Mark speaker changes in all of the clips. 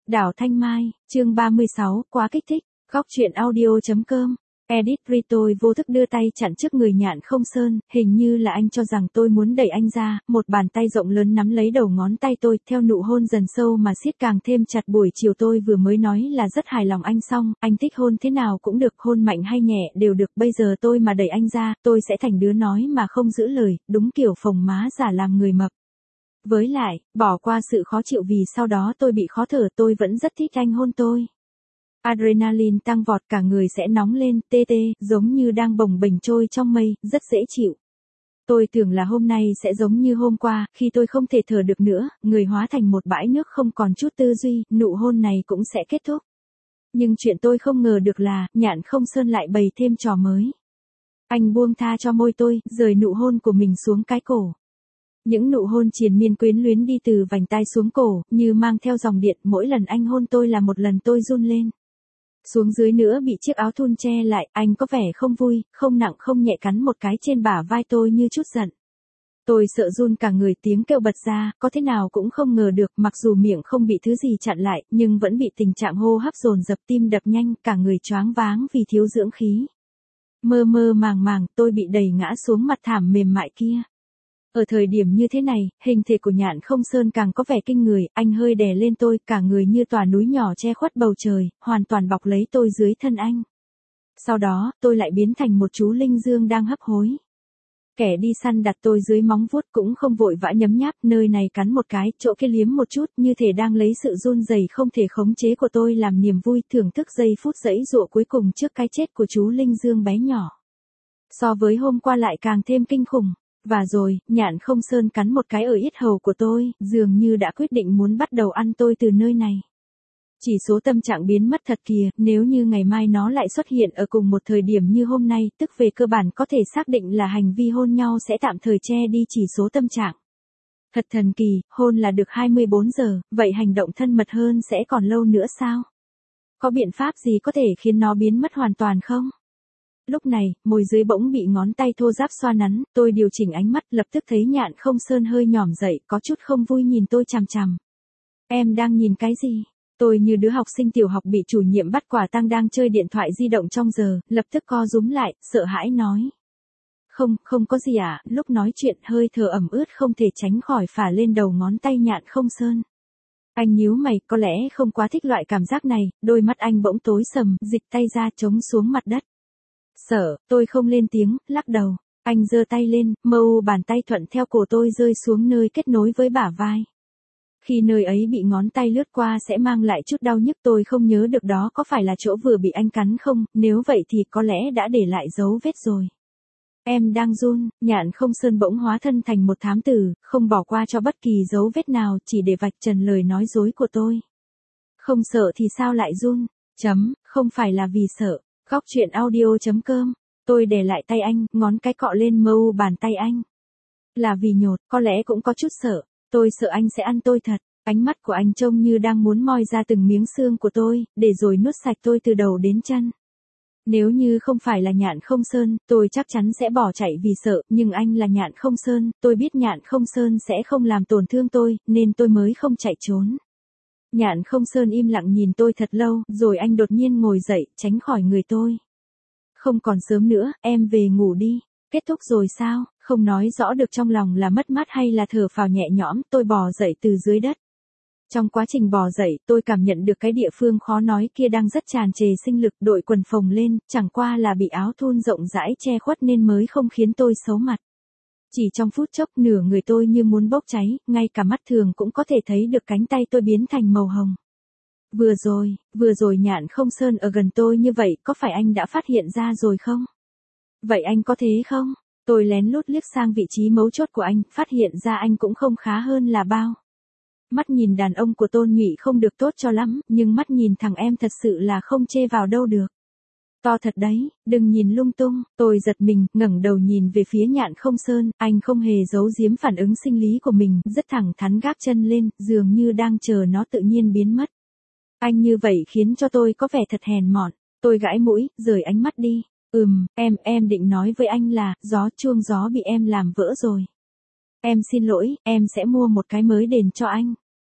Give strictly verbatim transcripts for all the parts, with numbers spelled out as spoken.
Speaker 1: Đảo Thanh Mai, chương ba mươi sáu, quá kích thích, góc truyện audio.com. Edit Ri tôi vô thức đưa tay chặn trước người Nhạn Không Sơn, hình như là anh cho rằng tôi muốn đẩy anh ra, một bàn tay rộng lớn nắm lấy đầu ngón tay tôi, theo nụ hôn dần sâu mà siết càng thêm chặt. Buổi chiều tôi vừa mới nói là rất hài lòng anh xong, anh thích hôn thế nào cũng được, hôn mạnh hay nhẹ đều được, bây giờ tôi mà đẩy anh ra, tôi sẽ thành đứa nói mà không giữ lời, đúng kiểu phồng má giả làm người mập. Với lại, bỏ qua sự khó chịu vì sau đó tôi bị khó thở, tôi vẫn rất thích anh hôn tôi. Adrenaline tăng vọt, cả người sẽ nóng lên, tê tê, giống như đang bồng bềnh trôi trong mây, rất dễ chịu. Tôi tưởng là hôm nay sẽ giống như hôm qua, khi tôi không thể thở được nữa, người hóa thành một bãi nước không còn chút tư duy, nụ hôn này cũng sẽ kết thúc. Nhưng chuyện tôi không ngờ được là, Nhạn Không Sơn lại bày thêm trò mới. Anh buông tha cho môi tôi, rời nụ hôn của mình xuống cái cổ. Những nụ hôn triền miên quyến luyến đi từ vành tai xuống cổ, như mang theo dòng điện, mỗi lần anh hôn tôi là một lần tôi run lên. Xuống dưới nữa bị chiếc áo thun che lại, anh có vẻ không vui, không nặng không nhẹ cắn một cái trên bả vai tôi như chút giận. Tôi sợ run cả người, tiếng kêu bật ra, có thế nào cũng không ngờ được, mặc dù miệng không bị thứ gì chặn lại, nhưng vẫn bị tình trạng hô hấp dồn dập, tim đập nhanh, cả người choáng váng vì thiếu dưỡng khí. Mơ mơ màng màng, tôi bị đẩy ngã xuống mặt thảm mềm mại kia. Ở thời điểm như thế này, hình thể của Nhạn Không Sơn càng có vẻ kinh người, anh hơi đè lên tôi, cả người như tòa núi nhỏ che khuất bầu trời, hoàn toàn bọc lấy tôi dưới thân anh. Sau đó, tôi lại biến thành một chú linh dương đang hấp hối. Kẻ đi săn đặt tôi dưới móng vuốt cũng không vội vã nhấm nháp, nơi này cắn một cái, chỗ kia liếm một chút, như thể đang lấy sự run rẩy không thể khống chế của tôi làm niềm vui, thưởng thức giây phút giãy giụa cuối cùng trước cái chết của chú linh dương bé nhỏ. So với hôm qua lại càng thêm kinh khủng. Và rồi, Nhạn Không Sơn cắn một cái ở yết hầu của tôi, dường như đã quyết định muốn bắt đầu ăn tôi từ nơi này. Chỉ số tâm trạng biến mất thật kìa, nếu như ngày mai nó lại xuất hiện ở cùng một thời điểm như hôm nay, tức về cơ bản có thể xác định là hành vi hôn nhau sẽ tạm thời che đi chỉ số tâm trạng. Thật thần kỳ, hôn là được hai mươi bốn giờ, vậy hành động thân mật hơn sẽ còn lâu nữa sao? Có biện pháp gì có thể khiến nó biến mất hoàn toàn không? Lúc này, môi dưới bỗng bị ngón tay thô ráp xoa nắn, tôi điều chỉnh ánh mắt, lập tức thấy Nhạn Không Sơn hơi nhỏm dậy, có chút không vui nhìn tôi chằm chằm. Em đang nhìn cái gì? Tôi như đứa học sinh tiểu học bị chủ nhiệm bắt quả tang đang chơi điện thoại di động trong giờ, lập tức co rúm lại, sợ hãi nói. Không, không có gì ạ, à? Lúc nói chuyện hơi thở ẩm ướt không thể tránh khỏi phả lên đầu ngón tay Nhạn Không Sơn. Anh nhíu mày, có lẽ không quá thích loại cảm giác này, đôi mắt anh bỗng tối sầm, dịch tay ra chống xuống mặt đất. Sợ, tôi không lên tiếng, lắc đầu. Anh giơ tay lên, mâu bàn tay thuận theo cổ tôi rơi xuống nơi kết nối với bả vai. Khi nơi ấy bị ngón tay lướt qua sẽ mang lại chút đau nhức, tôi không nhớ được đó có phải là chỗ vừa bị anh cắn không, nếu vậy thì có lẽ đã để lại dấu vết rồi. Em đang run, Nhạn Không Sơn bỗng hóa thân thành một thám tử, không bỏ qua cho bất kỳ dấu vết nào, chỉ để vạch trần lời nói dối của tôi. Không sợ thì sao lại run? Chấm, không phải là vì sợ. Góc truyện audio.com, tôi để lại tay anh, ngón cái cọ lên mâu bàn tay anh. Là vì nhột, có lẽ cũng có chút sợ, tôi sợ anh sẽ ăn tôi thật, ánh mắt của anh trông như đang muốn moi ra từng miếng xương của tôi, để rồi nuốt sạch tôi từ đầu đến chân. Nếu như không phải là Nhạn Không Sơn, tôi chắc chắn sẽ bỏ chạy vì sợ, nhưng anh là Nhạn Không Sơn, tôi biết Nhạn Không Sơn sẽ không làm tổn thương tôi, nên tôi mới không chạy trốn. Nhạn Không Sơn im lặng nhìn tôi thật lâu, rồi anh đột nhiên ngồi dậy, tránh khỏi người tôi. Không còn sớm nữa, em về ngủ đi. Kết thúc rồi sao? Không nói rõ được trong lòng là mất mát hay là thở phào nhẹ nhõm, tôi bò dậy từ dưới đất. Trong quá trình bò dậy, tôi cảm nhận được cái địa phương khó nói kia đang rất tràn trề sinh lực, đội quần phồng lên, chẳng qua là bị áo thun rộng rãi che khuất nên mới không khiến tôi xấu mặt. Chỉ trong phút chốc, nửa người tôi như muốn bốc cháy, ngay cả mắt thường cũng có thể thấy được cánh tay tôi biến thành màu hồng. Vừa rồi, vừa rồi Nhạn Không Sơn ở gần tôi như vậy, có phải anh đã phát hiện ra rồi không? Vậy anh có thế không? Tôi lén lút liếc sang vị trí mấu chốt của anh, phát hiện ra anh cũng không khá hơn là bao. Mắt nhìn đàn ông của Tôn Nhụy không được tốt cho lắm, nhưng mắt nhìn thằng em thật sự là không chê vào đâu được. To thật đấy, đừng nhìn lung tung, tôi giật mình, ngẩng đầu nhìn về phía Nhạn Không Sơn, anh không hề giấu giếm phản ứng sinh lý của mình, rất thẳng thắn gác chân lên, dường như đang chờ nó tự nhiên biến mất. Anh như vậy khiến cho tôi có vẻ thật hèn mọn, tôi gãi mũi, rời ánh mắt đi, ừm, em, em định nói với anh là, gió chuông gió bị em làm vỡ rồi. Em xin lỗi, em sẽ mua một cái mới đền cho anh.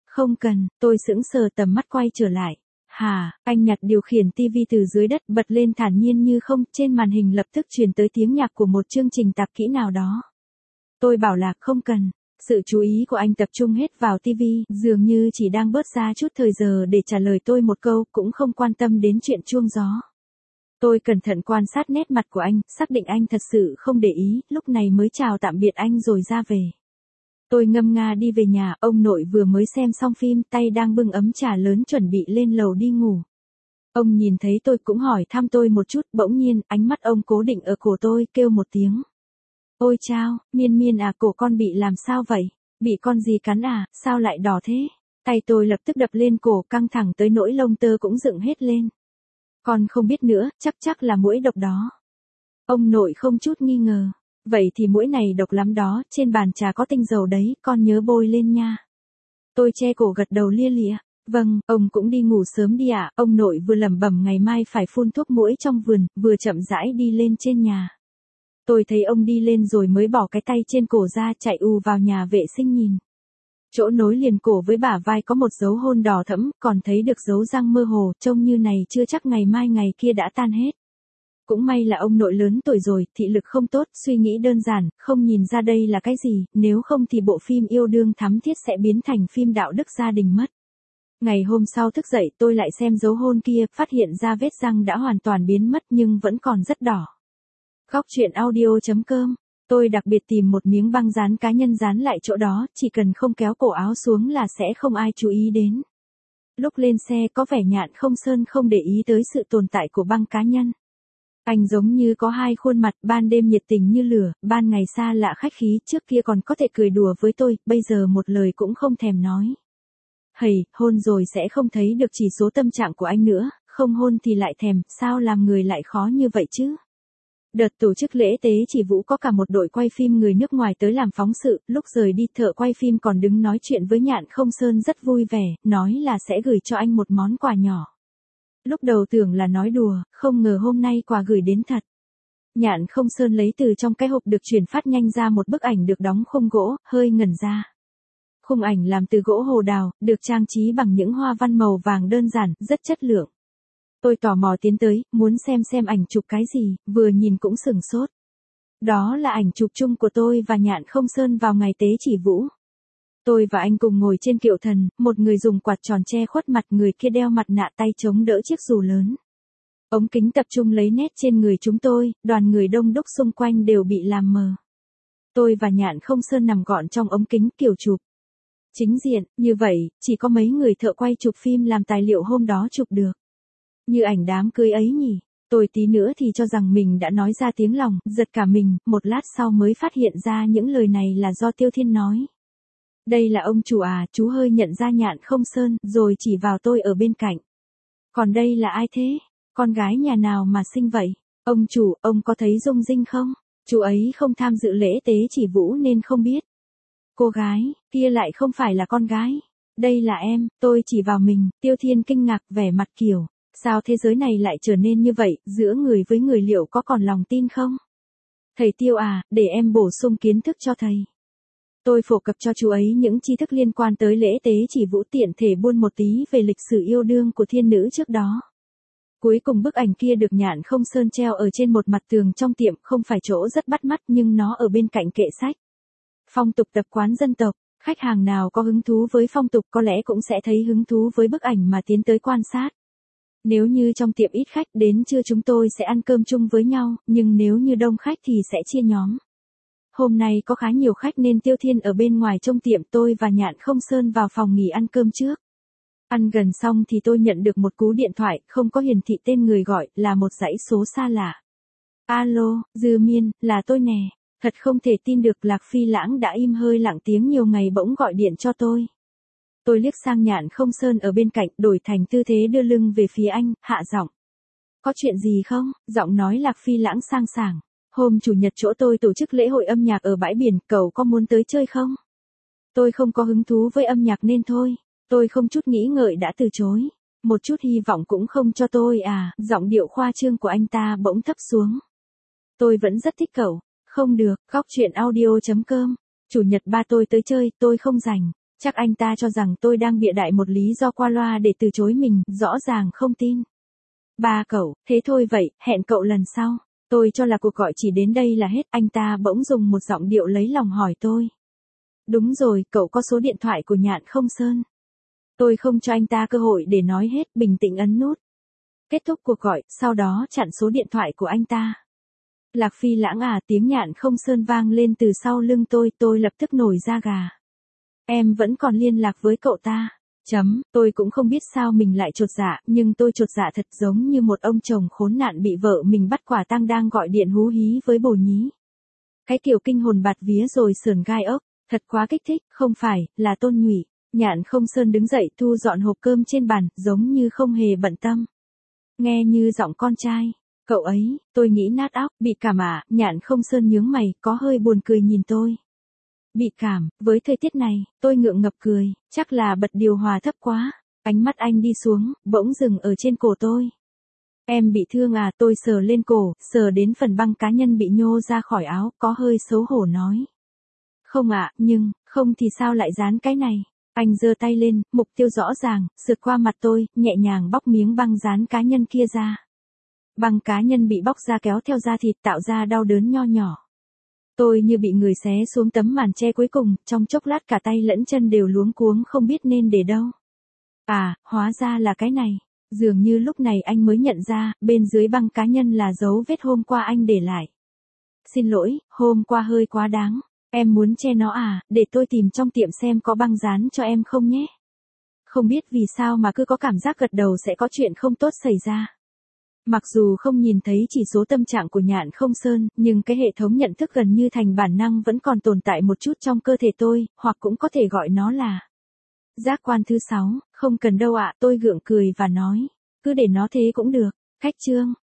Speaker 1: Không cần, tôi sững sờ tầm mắt quay trở lại. Hà, anh nhặt điều khiển tivi từ dưới đất bật lên thản nhiên như không, trên màn hình lập tức truyền tới tiếng nhạc của một chương trình tạp kỹ nào đó. Tôi bảo là không cần. Sự chú ý của anh tập trung hết vào tivi, dường như chỉ đang bớt ra chút thời giờ để trả lời tôi một câu, cũng không quan tâm đến chuyện chuông gió. Tôi cẩn thận quan sát nét mặt của anh, xác định anh thật sự không để ý, lúc này mới chào tạm biệt anh rồi ra về. Tôi ngâm nga đi về nhà, ông nội vừa mới xem xong phim, tay đang bưng ấm trà lớn chuẩn bị lên lầu đi ngủ. Ông nhìn thấy tôi cũng hỏi thăm tôi một chút, bỗng nhiên, ánh mắt ông cố định ở cổ tôi, kêu một tiếng. Ôi chao, Miên Miên à, cổ con bị làm sao vậy? Bị con gì cắn à, sao lại đỏ thế? Tay tôi lập tức đập lên cổ, căng thẳng tới nỗi lông tơ cũng dựng hết lên. Con không biết nữa, chắc chắc là muỗi độc đó. Ông nội không chút nghi ngờ. Vậy thì muỗi này độc lắm đó, trên bàn trà có tinh dầu đấy, con nhớ bôi lên nha. Tôi che cổ gật đầu lia lịa. Vâng, ông cũng đi ngủ sớm đi ạ. À? Ông nội vừa lẩm bẩm ngày mai phải phun thuốc muỗi trong vườn, vừa chậm rãi đi lên trên nhà. Tôi thấy ông đi lên rồi mới bỏ cái tay trên cổ ra, chạy ù vào nhà vệ sinh nhìn. Chỗ nối liền cổ với bả vai có một dấu hôn đỏ thẫm, còn thấy được dấu răng mơ hồ, trông như này chưa chắc ngày mai ngày kia đã tan hết. Cũng may là ông nội lớn tuổi rồi, thị lực không tốt, suy nghĩ đơn giản, không nhìn ra đây là cái gì, nếu không thì bộ phim yêu đương thắm thiết sẽ biến thành phim đạo đức gia đình mất. Ngày hôm sau thức dậy tôi lại xem dấu hôn kia, phát hiện ra vết răng đã hoàn toàn biến mất nhưng vẫn còn rất đỏ. Góc truyện audio chấm com. Tôi đặc biệt tìm một miếng băng dán cá nhân dán lại chỗ đó, chỉ cần không kéo cổ áo xuống là sẽ không ai chú ý đến. Lúc lên xe có vẻ Nhạn Không Sơn không để ý tới sự tồn tại của băng cá nhân. Anh giống như có hai khuôn mặt, ban đêm nhiệt tình như lửa, ban ngày xa lạ khách khí, trước kia còn có thể cười đùa với tôi, bây giờ một lời cũng không thèm nói. Hầy, hôn rồi sẽ không thấy được chỉ số tâm trạng của anh nữa, không hôn thì lại thèm, sao làm người lại khó như vậy chứ? Đợt tổ chức lễ tế chỉ Vũ có cả một đội quay phim người nước ngoài tới làm phóng sự, lúc rời đi thợ quay phim còn đứng nói chuyện với Nhạn Không Sơn rất vui vẻ, nói là sẽ gửi cho anh một món quà nhỏ. Lúc đầu tưởng là nói đùa, không ngờ hôm nay quà gửi đến thật. Nhạn Không Sơn lấy từ trong cái hộp được chuyển phát nhanh ra một bức ảnh được đóng khung gỗ, hơi ngẩn ra. Khung ảnh làm từ gỗ hồ đào, được trang trí bằng những hoa văn màu vàng đơn giản, rất chất lượng. Tôi tò mò tiến tới, muốn xem xem ảnh chụp cái gì, vừa nhìn cũng sửng sốt. Đó là ảnh chụp chung của tôi và Nhạn Không Sơn vào ngày tế chỉ Vũ. Tôi và anh cùng ngồi trên kiệu thần, một người dùng quạt tròn che khuất mặt, người kia đeo mặt nạ tay chống đỡ chiếc dù lớn. Ống kính tập trung lấy nét trên người chúng tôi, đoàn người đông đúc xung quanh đều bị làm mờ. Tôi và Nhạn Không Sơn nằm gọn trong ống kính kiểu chụp chính diện, như vậy, chỉ có mấy người thợ quay chụp phim làm tài liệu hôm đó chụp được. Như ảnh đám cưới ấy nhỉ, tôi tí nữa thì cho rằng mình đã nói ra tiếng lòng, giật cả mình, một lát sau mới phát hiện ra những lời này là do Tiêu Thiên nói. Đây là ông chủ à, chú hơi nhận ra Nhạn Không Sơn, rồi chỉ vào tôi ở bên cạnh. Còn đây là ai thế? Con gái nhà nào mà xinh vậy? Ông chủ, ông có thấy Dung Dinh không? Chú ấy không tham dự lễ tế chỉ Vũ nên không biết. Cô gái, kia lại không phải là con gái. Đây là em, tôi chỉ vào mình, Tiêu Thiên kinh ngạc vẻ mặt kiểu. Sao thế giới này lại trở nên như vậy, giữa người với người liệu có còn lòng tin không? Thầy Tiêu à, để em bổ sung kiến thức cho thầy. Tôi phổ cập cho chú ấy những tri thức liên quan tới lễ tế chỉ Vũ, tiện thể buôn một tí về lịch sử yêu đương của thiên nữ trước đó. Cuối cùng bức ảnh kia được Nhạn Không Sơn treo ở trên một mặt tường trong tiệm, không phải chỗ rất bắt mắt nhưng nó ở bên cạnh kệ sách. Phong tục tập quán dân tộc, khách hàng nào có hứng thú với phong tục có lẽ cũng sẽ thấy hứng thú với bức ảnh mà tiến tới quan sát. Nếu như trong tiệm ít khách, đến trưa chúng tôi sẽ ăn cơm chung với nhau, nhưng nếu như đông khách thì sẽ chia nhóm. Hôm nay có khá nhiều khách nên Tiêu Thiên ở bên ngoài trong tiệm, tôi và Nhạn Không Sơn vào phòng nghỉ ăn cơm trước. Ăn gần xong thì tôi nhận được một cú điện thoại, không có hiển thị tên người gọi, là một dãy số xa lạ. Alo, Dư Miên, là tôi nè. Thật không thể tin được, Lạc Phi Lãng đã im hơi lặng tiếng nhiều ngày bỗng gọi điện cho tôi. Tôi liếc sang Nhạn Không Sơn ở bên cạnh, đổi thành tư thế đưa lưng về phía anh, hạ giọng. Có chuyện gì không? Giọng nói Lạc Phi Lãng sang sảng. Hôm chủ nhật chỗ tôi tổ chức lễ hội âm nhạc ở bãi biển, cậu có muốn tới chơi không? Tôi không có hứng thú với âm nhạc nên thôi. Tôi không chút nghĩ ngợi đã từ chối. Một chút hy vọng cũng không cho tôi à, giọng điệu khoa trương của anh ta bỗng thấp xuống. Tôi vẫn rất thích cậu. Không được, góc truyện audio chấm com. Chủ nhật ba tôi tới chơi, tôi không rảnh. Chắc anh ta cho rằng tôi đang bịa đại một lý do qua loa để từ chối mình, rõ ràng không tin. Ba cậu, thế thôi vậy, hẹn cậu lần sau. Tôi cho là cuộc gọi chỉ đến đây là hết, anh ta bỗng dùng một giọng điệu lấy lòng hỏi tôi. Đúng rồi, cậu có số điện thoại của Nhạn không Sơn? Tôi không cho anh ta cơ hội để nói hết, bình tĩnh ấn nút. Kết thúc cuộc gọi, sau đó chặn số điện thoại của anh ta. Lạc Phi lãng à, tiếng Nhạn không Sơn vang lên từ sau lưng tôi, tôi lập tức nổi da gà. Em vẫn còn liên lạc với cậu ta. Chấm, tôi cũng không biết sao mình lại chột dạ, nhưng tôi chột dạ thật, giống như một ông chồng khốn nạn bị vợ mình bắt quả tang đang gọi điện hú hí với bồ nhí. Cái kiểu kinh hồn bạt vía rồi sườn gai ốc, thật quá kích thích, không phải, là Tôn Nhụy. Nhạn không Sơn đứng dậy thu dọn hộp cơm trên bàn, giống như không hề bận tâm. Nghe như giọng con trai. Cậu ấy, tôi nghĩ nát óc, bị cảm à, Nhạn không Sơn nhướng mày, có hơi buồn cười nhìn tôi. Bị cảm, với thời tiết này, tôi ngượng ngập cười, chắc là bật điều hòa thấp quá. Ánh mắt anh đi xuống, bỗng dừng ở trên cổ tôi. Em bị thương à, tôi sờ lên cổ, sờ đến phần băng cá nhân bị nhô ra khỏi áo, có hơi xấu hổ nói. Không ạ, à, nhưng, không thì sao lại dán cái này. Anh giơ tay lên, mục tiêu rõ ràng, sượt qua mặt tôi, nhẹ nhàng bóc miếng băng dán cá nhân kia ra. Băng cá nhân bị bóc ra kéo theo da thịt tạo ra đau đớn nho nhỏ. Tôi như bị người xé xuống tấm màn che cuối cùng, trong chốc lát cả tay lẫn chân đều luống cuống không biết nên để đâu. À, hóa ra là cái này. Dường như lúc này anh mới nhận ra, bên dưới băng cá nhân là dấu vết hôm qua anh để lại. Xin lỗi, hôm qua hơi quá đáng. Em muốn che nó à, để tôi tìm trong tiệm xem có băng dán cho em không nhé. Không biết vì sao mà cứ có cảm giác gật đầu sẽ có chuyện không tốt xảy ra. Mặc dù không nhìn thấy chỉ số tâm trạng của Nhạn không Sơn, nhưng cái hệ thống nhận thức gần như thành bản năng vẫn còn tồn tại một chút trong cơ thể tôi, hoặc cũng có thể gọi nó là giác quan thứ sáu, không cần đâu ạ, tôi gượng cười và nói, cứ để nó thế cũng được. Khách trương,